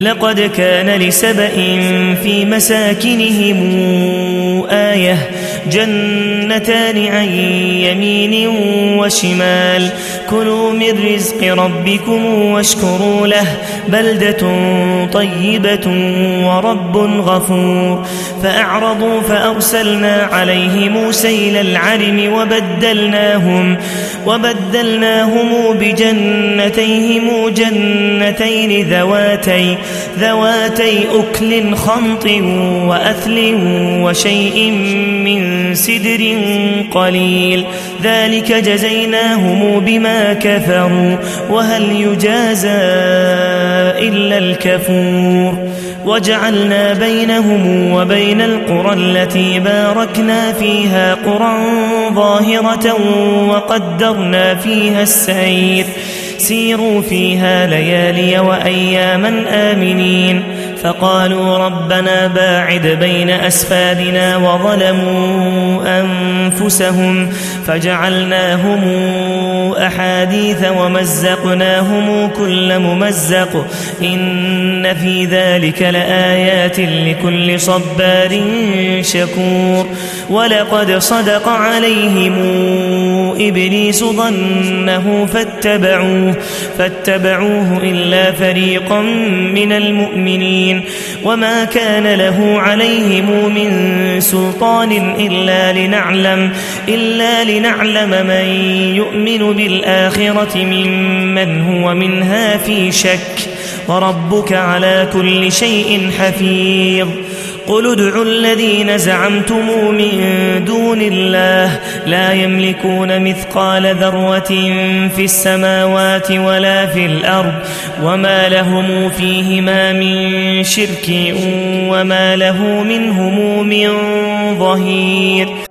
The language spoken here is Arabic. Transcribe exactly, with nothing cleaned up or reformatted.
لقد كان لسبإ في مساكنهم آية جنتان عن يمين وشمال كلوا من رزق ربكم واشكروا له بلدة طيبة ورب غفور فأعرضوا فأرسلنا عليهم سيل العرم وبدلناهم, وبدلناهم بجنتيهم جنتين ذواتي, ذواتي أكل خمط وأثل وشيء من سدر قليل ذلك جزيناهم بما كفروا وهل يجازى إلا الكفور وجعلنا بينهم وبين القرى التي باركنا فيها قرى ظاهرة وقدرنا فيها السير سيروا فيها ليالي وأياما آمنين فقالوا ربنا باعد بين أسفارنا وظلموا أنفسهم فجعلناهم أحاديث ومزقناهم كل ممزق إن في ذلك لآيات لكل صبار شكور ولقد صدق عليهم إبليس ظنه فاتبعوه, فاتبعوه إلا فريقا من المؤمنين وما كان له عليهم من سلطان إلا لنعلم, إلا لنعلم من يؤمن بالآخرة ممن هو منها في شك وربك على كل شيء حفيظ قل ادعوا الذين زعمتم من دون الله لا يملكون مثقال ذرة في السماوات ولا في الأرض وما لهم فيهما من شرك وما له منهم من ظهير.